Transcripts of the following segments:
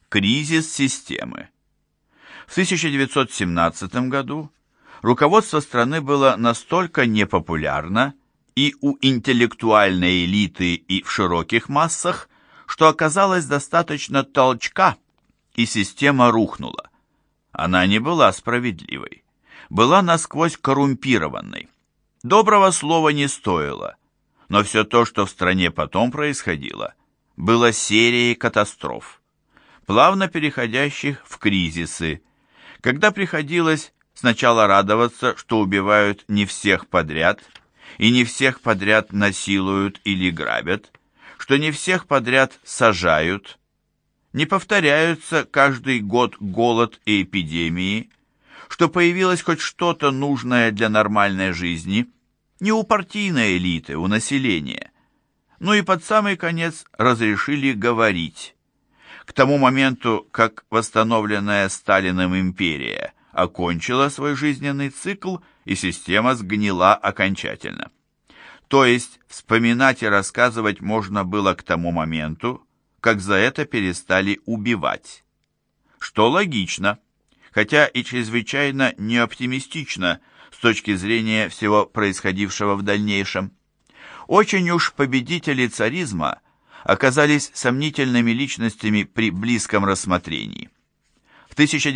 Кризис системы. В 1917 году руководство страны было настолько непопулярно и у интеллектуальной элиты, и в широких массах, что оказалось достаточно толчка, и система рухнула. Она не была справедливой, была насквозь коррумпированной. Доброго слова не стоило, но все то, что в стране потом происходило, было серией катастроф, плавно переходящих в кризисы, когда приходилось сначала радоваться, что убивают не всех подряд, и не всех подряд насилуют или грабят, что не всех подряд сажают, не повторяются каждый год голод и эпидемии, что появилось хоть что-то нужное для нормальной жизни, не у партийной элиты, у населения. Ну и под самый конец разрешили говорить. К тому моменту, как восстановленная Сталиным империя окончила свой жизненный цикл, и система сгнила окончательно. То есть вспоминать и рассказывать можно было к тому моменту, как за это перестали убивать. Что логично, хотя и чрезвычайно неоптимистично с точки зрения всего происходившего в дальнейшем. Очень уж победители царизма оказались сомнительными личностями при близком рассмотрении. В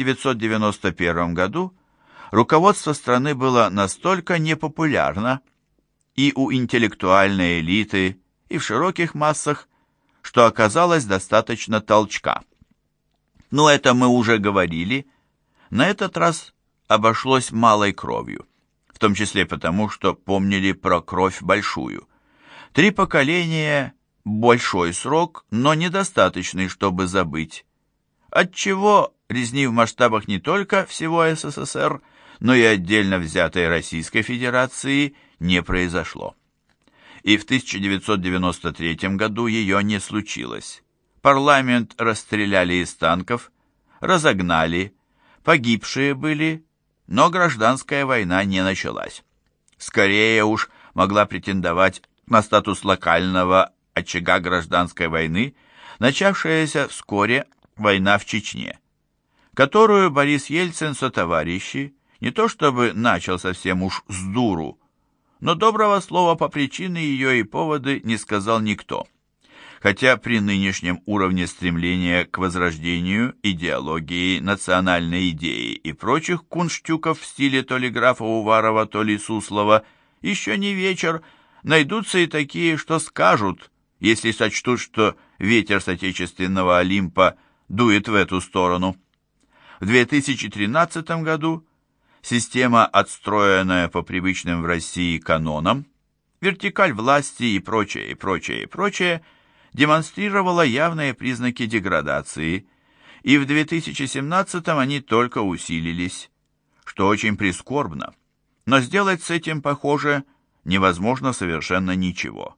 1991 году руководство страны было настолько непопулярно и у интеллектуальной элиты, и в широких массах, что оказалось достаточно толчка. Но это мы уже говорили, на этот раз обошлось малой кровью, в том числе потому, что помнили про кровь большую. 3 поколения – большой срок, но недостаточный, чтобы забыть. Отчего резни в масштабах не только всего СССР, но и отдельно взятой Российской Федерации не произошло. И в 1993 году ее не случилось. Парламент расстреляли из танков, разогнали, погибшие были, но гражданская война не началась. Скорее уж могла претендовать на статус локального очага гражданской войны, начавшаяся вскоре война в Чечне, которую Борис Ельцин сотоварищи не то чтобы начал совсем уж с дуру, но доброго слова по причине ее и поводы не сказал никто. Хотя при нынешнем уровне стремления к возрождению идеологии, национальной идеи и прочих кунштюков в стиле то ли графа Уварова, то ли Суслова, еще не вечер, найдутся и такие, что скажут, если сочтут, что ветер с отечественного Олимпа дует в эту сторону. В 2013 году система, отстроенная по привычным в России канонам, вертикаль власти и прочее, и прочее, и прочее, демонстрировала явные признаки деградации, и в 2017 они только усилились, что очень прискорбно. Но сделать с этим, похоже, невозможно совершенно ничего.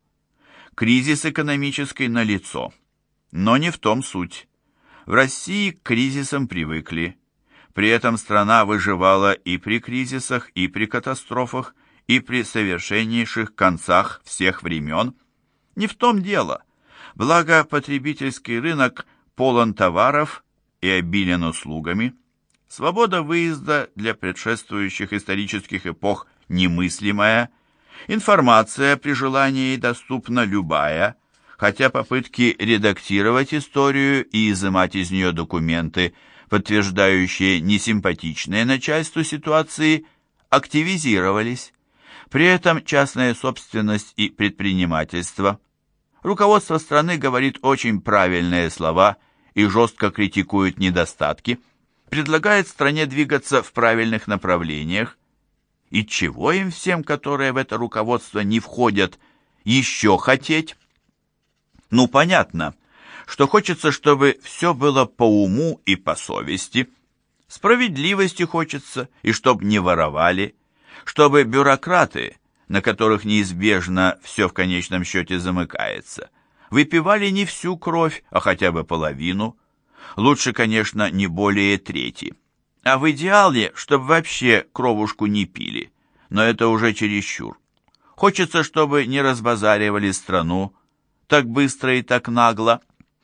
Кризис экономический налицо, но не в том суть. В России к кризисам привыкли. При этом страна выживала и при кризисах, и при катастрофах, и при совершеннейших концах всех времен. Не в том дело. Благо, потребительский рынок полон товаров и обилен услугами. Свобода выезда для предшествующих исторических эпох немыслимая. Информация при желании доступна любая, хотя попытки редактировать историю и изымать из нее документы, подтверждающие несимпатичные начальству ситуации, активизировались. При этом частная собственность и предпринимательство. Руководство страны говорит очень правильные слова и жестко критикует недостатки, предлагает стране двигаться в правильных направлениях. И чего им всем, которые в это руководство не входят, еще хотеть? Ну, понятно, что хочется, чтобы все было по уму и по совести. Справедливости хочется, и чтоб не воровали, чтобы бюрократы, на которых неизбежно все в конечном счете замыкается, выпивали не всю кровь, а хотя бы половину. Лучше, конечно, не более трети. А в идеале, чтобы вообще кровушку не пили, но это уже чересчур. Хочется, чтобы не разбазаривали страну так быстро и так нагло,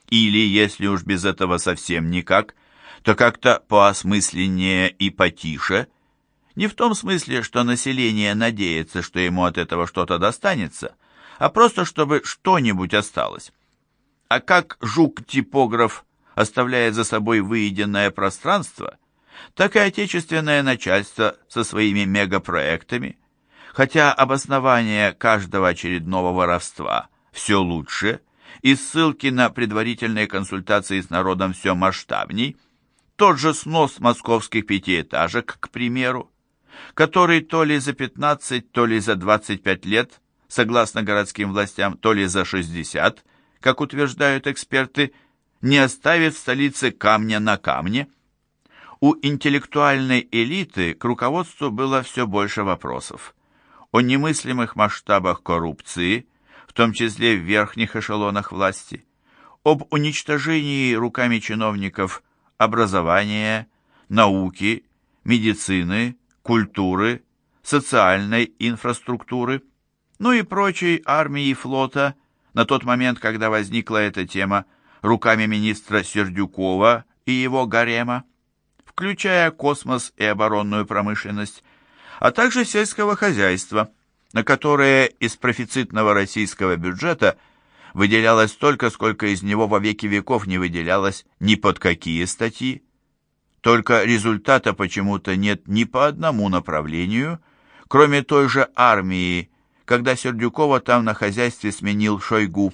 Или, если уж без этого совсем никак, то как-то поосмысленнее и потише. Не в том смысле, что население надеется, что ему от этого что-то достанется, а просто чтобы что-нибудь осталось. А как жук-типограф оставляет за собой выеденное пространство, так и отечественное начальство со своими мегапроектами, хотя обоснование каждого очередного воровства все лучше, и ссылки на предварительные консультации с народом все масштабней, тот же снос московских пятиэтажек, к примеру, который то ли за 15, то ли за 25 лет, согласно городским властям, то ли за 60, как утверждают эксперты, не оставит в столице камня на камне. У интеллектуальной элиты к руководству было все больше вопросов. О немыслимых масштабах коррупции, в том числе в верхних эшелонах власти, об уничтожении руками чиновников образования, науки, медицины, культуры, социальной инфраструктуры, ну и прочей армии и флота, на тот момент, когда возникла эта тема, руками министра Сердюкова и его гарема, включая космос и оборонную промышленность, а также сельского хозяйства, на которое из профицитного российского бюджета выделялось столько, сколько из него во веки веков не выделялось ни под какие статьи. Только результата почему-то нет ни по одному направлению, кроме той же армии, когда Сердюкова там на хозяйстве сменил Шойгу.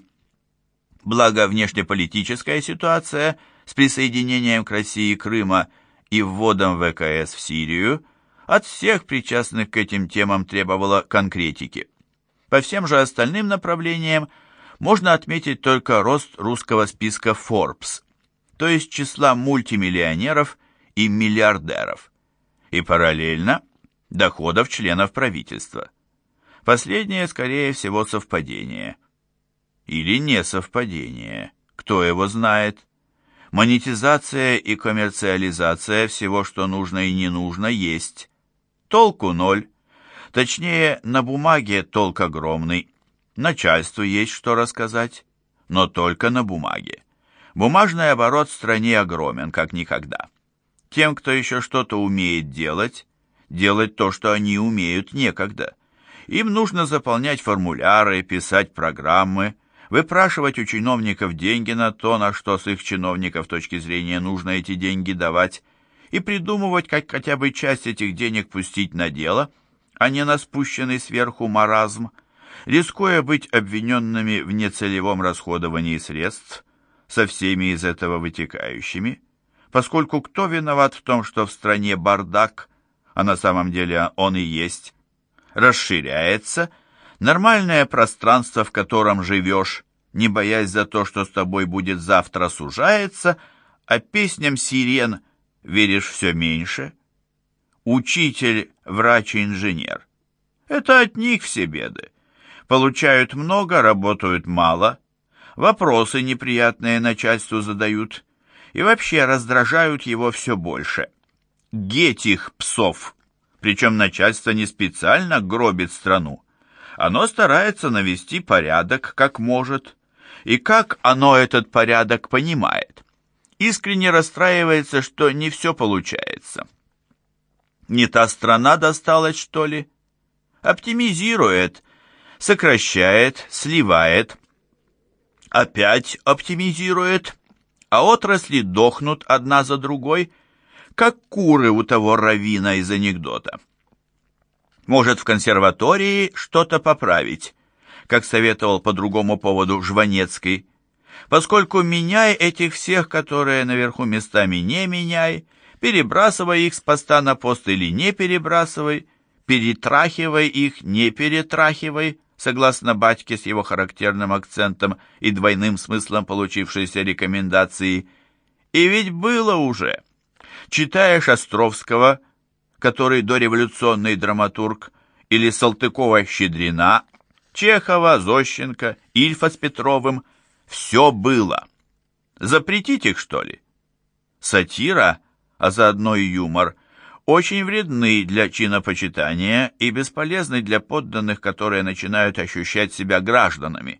Благо внешнеполитическая ситуация с присоединением к России Крыма и вводом ВКС в Сирию от всех причастных к этим темам требовала конкретики. По всем же остальным направлениям можно отметить только рост русского списка Forbes, то есть числа мультимиллионеров и миллиардеров, и параллельно доходов членов правительства. Последнее, скорее всего, совпадение. Или не совпадение, кто его знает. Монетизация и коммерциализация всего, что нужно и не нужно, есть. Толку ноль. Точнее, на бумаге толк огромный. Начальству есть что рассказать, но только на бумаге. Бумажный оборот в стране огромен, как никогда. Тем, кто еще что-то умеет делать то, что они умеют, некогда. Им нужно заполнять формуляры, писать программы, выпрашивать у чиновников деньги на то, на что с их чиновников точки зрения нужно эти деньги давать, и придумывать, как хотя бы часть этих денег пустить на дело, а не на спущенный сверху маразм, рискуя быть обвиненными в нецелевом расходовании средств, со всеми из этого вытекающими, поскольку кто виноват в том, что в стране бардак, а на самом деле он и есть, расширяется, нормальное пространство, в котором живешь, не боясь за то, что с тобой будет завтра, сужается, а песням сирен веришь все меньше. Учитель, врач и инженер. Это от них все беды. Получают много, работают мало, вопросы неприятные начальству задают и вообще раздражают его все больше. Этих псов! Причем начальство не специально гробит страну. Оно старается навести порядок, как может, и как оно этот порядок понимает. Искренне расстраивается, что не все получается. Не та страна досталась, что ли? Оптимизирует, сокращает, сливает, опять оптимизирует, а отрасли дохнут одна за другой, как куры у того раввина из анекдота. Может, в консерватории что-то поправить, как советовал по другому поводу Жванецкий, поскольку меняй этих всех, которые наверху местами не меняй, перебрасывай их с поста на пост или не перебрасывай, перетрахивай их, не перетрахивай, согласно батьке с его характерным акцентом и двойным смыслом получившейся рекомендации. И ведь было уже. Читаешь Островского, который дореволюционный драматург, или Салтыкова-Щедрина, Чехова, Зощенко, Ильфа с Петровым, все было. Запретить их, что ли? Сатира, а заодно и юмор, очень вредны для чинопочитания и бесполезны для подданных, которые начинают ощущать себя гражданами.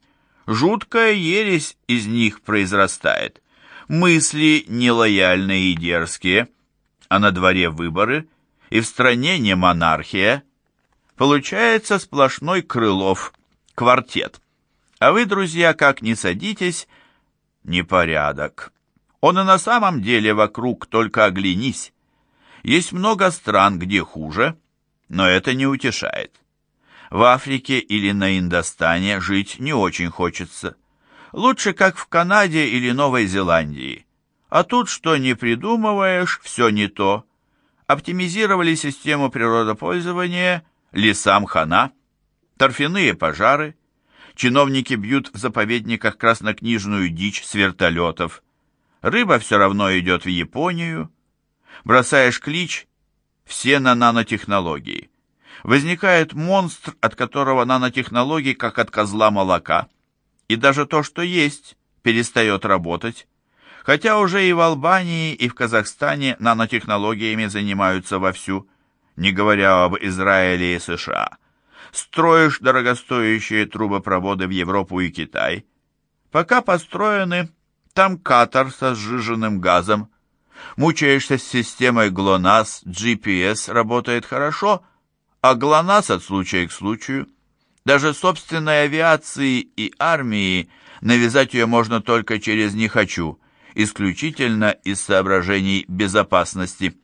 Жуткая ересь из них произрастает. Мысли нелояльные и дерзкие, а на дворе выборы, и в стране не монархия. Получается сплошной Крылов, квартет. А вы, друзья, как ни садитесь, непорядок. Он и на самом деле вокруг, только оглянись. Есть много стран, где хуже, но это не утешает. В Африке или на Индостане жить не очень хочется. Лучше, как в Канаде или Новой Зеландии. А тут, что не придумываешь, все не то. Оптимизировали систему природопользования, лесам хана, торфяные пожары. Чиновники бьют в заповедниках краснокнижную дичь с вертолетов. Рыба все равно идет в Японию. Бросаешь клич, все на нанотехнологии. Возникает монстр, от которого нанотехнологий, как от козла молока. И даже то, что есть, перестает работать. Хотя уже и в Албании, и в Казахстане нанотехнологиями занимаются вовсю, не говоря об Израиле и США. Строишь дорогостоящие трубопроводы в Европу и Китай. Пока построены, там катер со сжиженным газом. Мучаешься с системой ГЛОНАСС, GPS работает хорошо, а ГЛОНАСС от случая к случаю. Даже собственной авиации и армии навязать ее можно только через «не хочу», исключительно из соображений безопасности.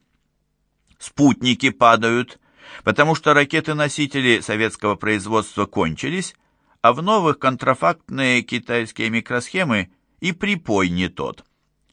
Спутники падают, потому что ракеты-носители советского производства кончились, а в новых контрафактные китайские микросхемы и припой не тот.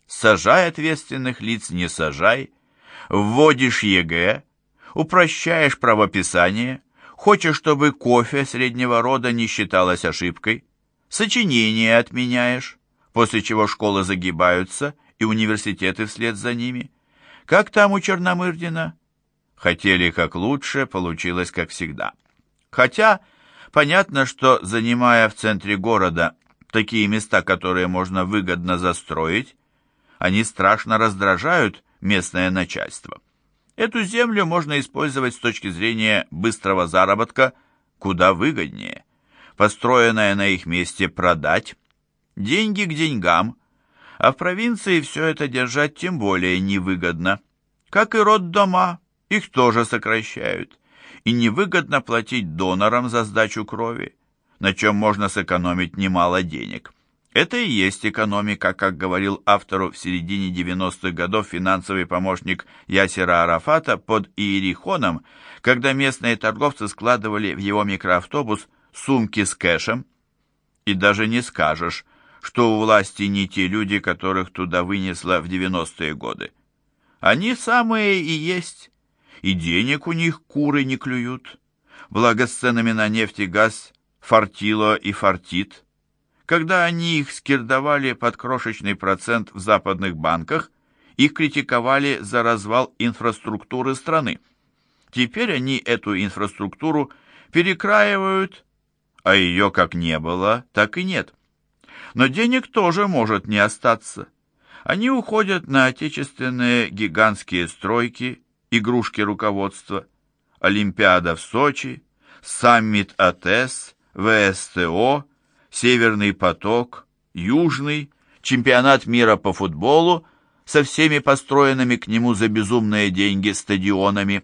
Сажай ответственных лиц, не сажай, вводишь ЕГЭ, упрощаешь правописание, хочешь, чтобы кофе среднего рода не считалось ошибкой, сочинение отменяешь, после чего школы загибаются и университеты вслед за ними. Как там у Черномырдина? Хотели как лучше, получилось как всегда. Хотя понятно, что, занимая в центре города такие места, которые можно выгодно застроить, они страшно раздражают местное начальство. Эту землю можно использовать с точки зрения быстрого заработка куда выгоднее. Построенное на их месте продать, деньги к деньгам, а в провинции все это держать тем более невыгодно. Как и роддома, их тоже сокращают. И невыгодно платить донорам за сдачу крови, на чем можно сэкономить немало денег. Это и есть экономика, как говорил автору в середине 90-х годов финансовый помощник Ясера Арафата под Иерихоном, когда местные торговцы складывали в его микроавтобус сумки с кэшем. И даже не скажешь, что у власти не те люди, которых туда вынесло в 90-е годы. Они самые и есть, и денег у них куры не клюют. Благо с ценами на нефть и газ фартило и фартит. Когда они их скирдовали под крошечный процент в западных банках, их критиковали за развал инфраструктуры страны. Теперь они эту инфраструктуру перекраивают, а ее как не было, так и нет. Но денег тоже может не остаться. Они уходят на отечественные гигантские стройки, игрушки руководства, Олимпиада в Сочи, саммит АТЭС, ВСТО, Северный поток, Южный, чемпионат мира по футболу со всеми построенными к нему за безумные деньги стадионами.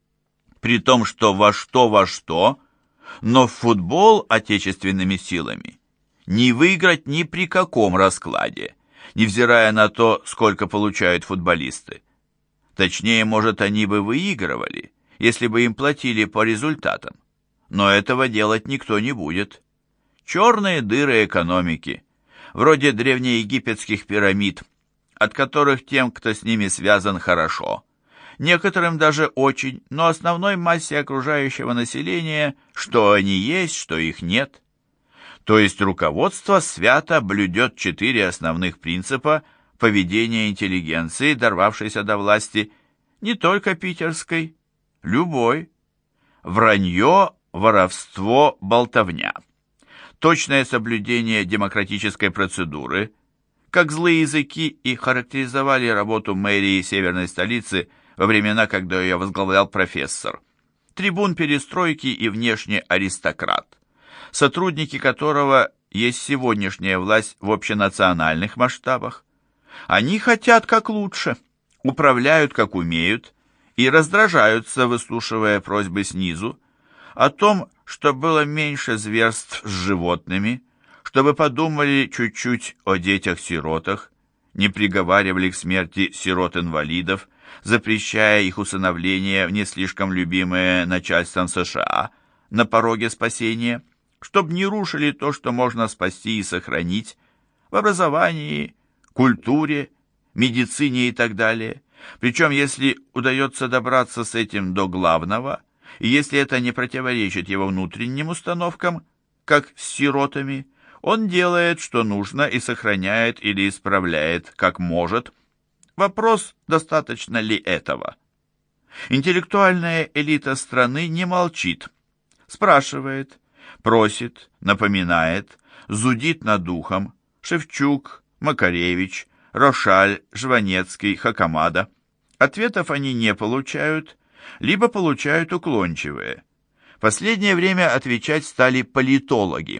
При том, что во что, но в футбол отечественными силами не выиграть ни при каком раскладе, невзирая на то, сколько получают футболисты. Точнее, может, они бы выигрывали, если бы им платили по результатам. Но этого делать никто не будет. Черные дыры экономики, вроде древнеегипетских пирамид, от которых тем, кто с ними связан, хорошо. Некоторым даже очень, но основной массе окружающего населения, что они есть, что их нет. То есть руководство свято блюдет 4 основных принципа поведения интеллигенции, дорвавшейся до власти, не только питерской, любой. Вранье, воровство, болтовня. Точное соблюдение демократической процедуры, как злые языки и характеризовали работу мэрии северной столицы во времена, когда ее возглавлял профессор. Трибун перестройки и внешне аристократ, сотрудники которого есть сегодняшняя власть в общенациональных масштабах. Они хотят как лучше, управляют как умеют и раздражаются, выслушивая просьбы снизу о том, что было меньше зверств с животными, чтобы подумали чуть-чуть о детях-сиротах, не приговаривали к смерти сирот-инвалидов, запрещая их усыновление в не слишком любимые начальством США на пороге спасения, чтобы не рушили то, что можно спасти и сохранить в образовании, культуре, медицине и так далее. Причем, если удается добраться с этим до главного, и если это не противоречит его внутренним установкам, как с сиротами, он делает, что нужно, и сохраняет или исправляет, как может. Вопрос, достаточно ли этого. Интеллектуальная элита страны не молчит, спрашивает, просит, напоминает, зудит над духом. Шевчук, Макаревич, Рошаль, Жванецкий, Хакамада. Ответов они не получают, либо получают уклончивые. В последнее время отвечать стали политологи.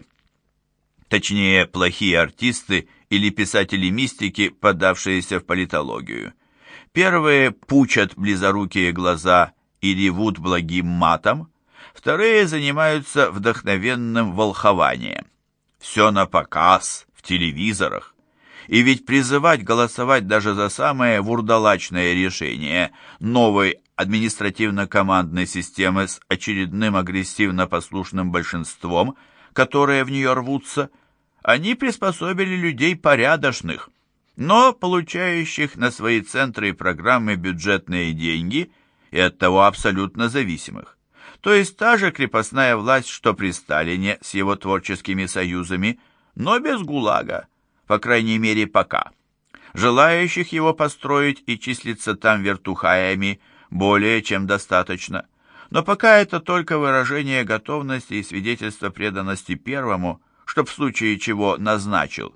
Точнее, плохие артисты или писатели-мистики, подавшиеся в политологию. Первые пучат близорукие глаза и ревут благим матом, вторые занимаются вдохновенным волхованием. Все на показ, в телевизорах. И ведь призывать голосовать даже за самое вурдалачное решение новой административно-командной системы с очередным агрессивно-послушным большинством, которые в нее рвутся, они приспособили людей порядочных, но получающих на свои центры и программы бюджетные деньги и оттого абсолютно зависимых. То есть та же крепостная власть, что при Сталине с его творческими союзами, но без ГУЛАГа, по крайней мере пока. Желающих его построить и числиться там вертухаями более чем достаточно. Но пока это только выражение готовности и свидетельство преданности первому, чтоб в случае чего назначил.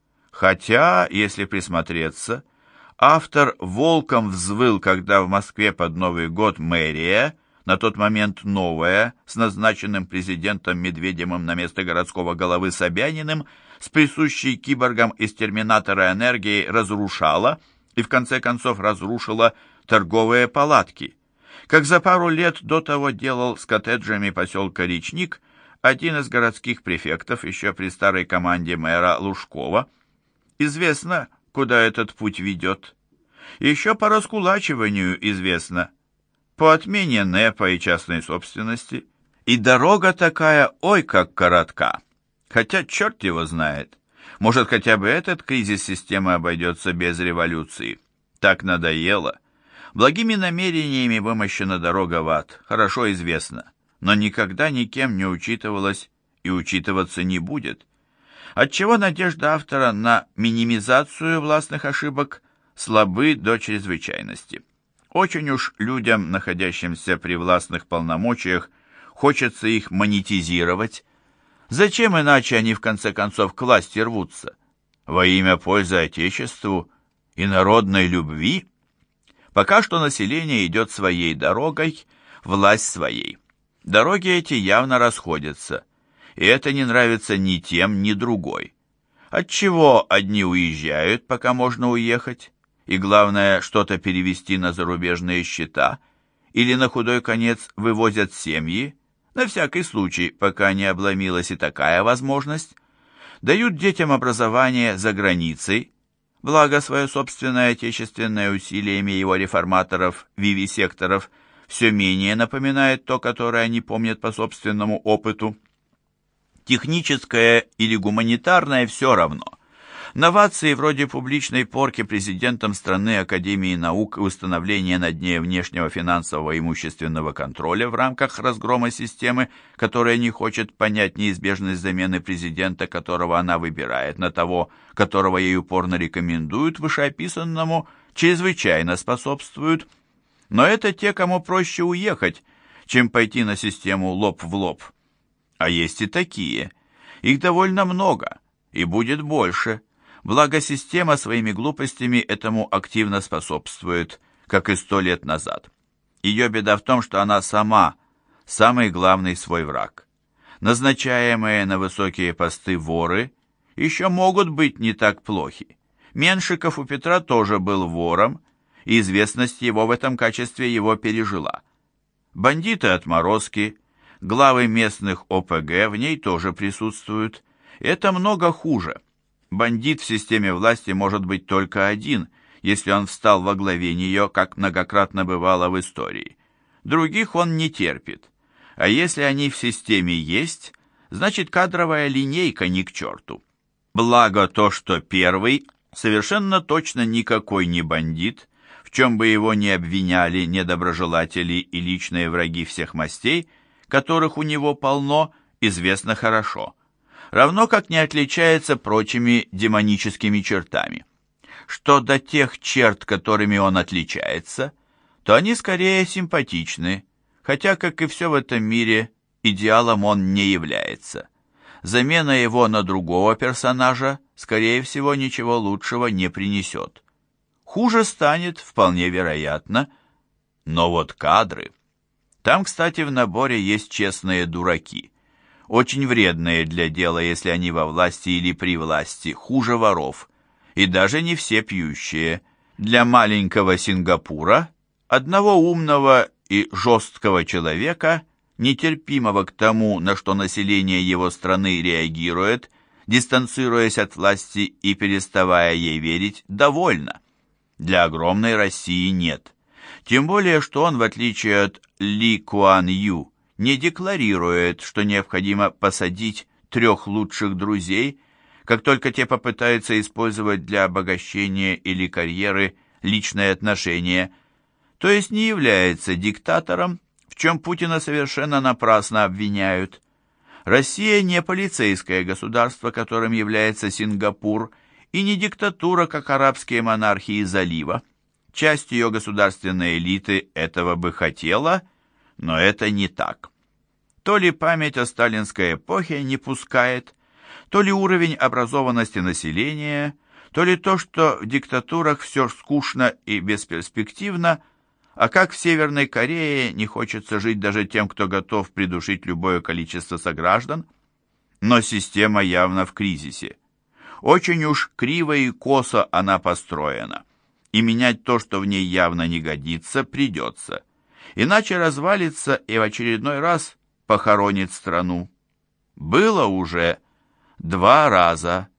Хотя, если присмотреться, автор волком взвыл, когда в Москве под Новый год мэрия, на тот момент новая, с назначенным президентом Медведевым на место городского головы Собяниным, с присущей киборгам из «Терминатора» энергией разрушала и в конце концов разрушила торговые палатки, как за пару лет до того делал с коттеджами поселка Речник один из городских префектов еще при старой команде мэра Лужкова. Известно, куда этот путь ведет. Еще по раскулачиванию известно, по отмене НЭПа и частной собственности. И дорога такая, ой, как коротка. Хотя черт его знает. Может, хотя бы этот кризис системы обойдется без революции. Так надоело. Благими намерениями вымощена дорога в ад, хорошо известно, но никогда никем не учитывалась и учитываться не будет. Отчего надежда автора на минимизацию властных ошибок слабы до чрезвычайности. Очень уж людям, находящимся при властных полномочиях, хочется их монетизировать. Зачем иначе они в конце концов к власти рвутся? Во имя пользы Отечеству и народной любви? Пока что население идет своей дорогой, власть своей. Дороги эти явно расходятся, и это не нравится ни тем, ни другой. Отчего одни уезжают, пока можно уехать, и главное, что-то перевести на зарубежные счета, или на худой конец вывозят семьи, на всякий случай, пока не обломилась и такая возможность, дают детям образование за границей, благо свое собственное отечественное усилиями его реформаторов, вивисекторов, все менее напоминает то, которое они помнят по собственному опыту. Техническое или гуманитарное все равно. Новации вроде публичной порки президентом страны Академии наук и установления над ней внешнего финансового и имущественного контроля в рамках разгрома системы, которая не хочет понять неизбежность замены президента, которого она выбирает, на того, которого ей упорно рекомендуют, вышеописанному чрезвычайно способствуют. Но это те, кому проще уехать, чем пойти на систему лоб в лоб. А есть и такие. Их довольно много, и будет больше. Благо система своими глупостями этому активно способствует, как и 100 лет назад. Ее беда в том, что она сама самый главный свой враг. Назначаемые на высокие посты воры еще могут быть не так плохи. Меншиков у Петра тоже был вором, и известность его в этом качестве его пережила. Бандиты-отморозки, главы местных ОПГ в ней тоже присутствуют. Это много хуже. Бандит в системе власти может быть только один, если он встал во главе нее, как многократно бывало в истории. Других он не терпит. А если они в системе есть, значит кадровая линейка ни к черту. Благо то, что первый совершенно точно никакой не бандит, в чем бы его ни обвиняли недоброжелатели и личные враги всех мастей, которых у него полно, известно хорошо, равно как не отличается прочими демоническими чертами. Что до тех черт, которыми он отличается, то они скорее симпатичны, хотя, как и все в этом мире, идеалом он не является. Замена его на другого персонажа, скорее всего, ничего лучшего не принесет. Хуже станет, вполне вероятно, но вот кадры... Там, кстати, в наборе есть честные дураки, очень вредные для дела, если они во власти или при власти, хуже воров, и даже не все пьющие. Для маленького Сингапура, одного умного и жесткого человека, нетерпимого к тому, на что население его страны реагирует, дистанцируясь от власти и переставая ей верить, довольно. Для огромной России нет. Тем более, что он, в отличие от Ли Куан Ю, не декларирует, что необходимо посадить 3 лучших друзей, как только те попытаются использовать для обогащения или карьеры личные отношения, то есть не является диктатором, в чем Путина совершенно напрасно обвиняют. Россия не полицейское государство, которым является Сингапур, и не диктатура, как арабские монархии залива. Часть ее государственной элиты этого бы хотела, но это не так. То ли память о сталинской эпохе не пускает, то ли уровень образованности населения, то ли то, что в диктатурах все скучно и бесперспективно, а как в Северной Корее не хочется жить даже тем, кто готов придушить любое количество сограждан. Но система явно в кризисе. Очень уж криво и косо она построена, и менять то, что в ней явно не годится, придется. Иначе развалится и в очередной раз похоронит страну. Было уже 2 раза.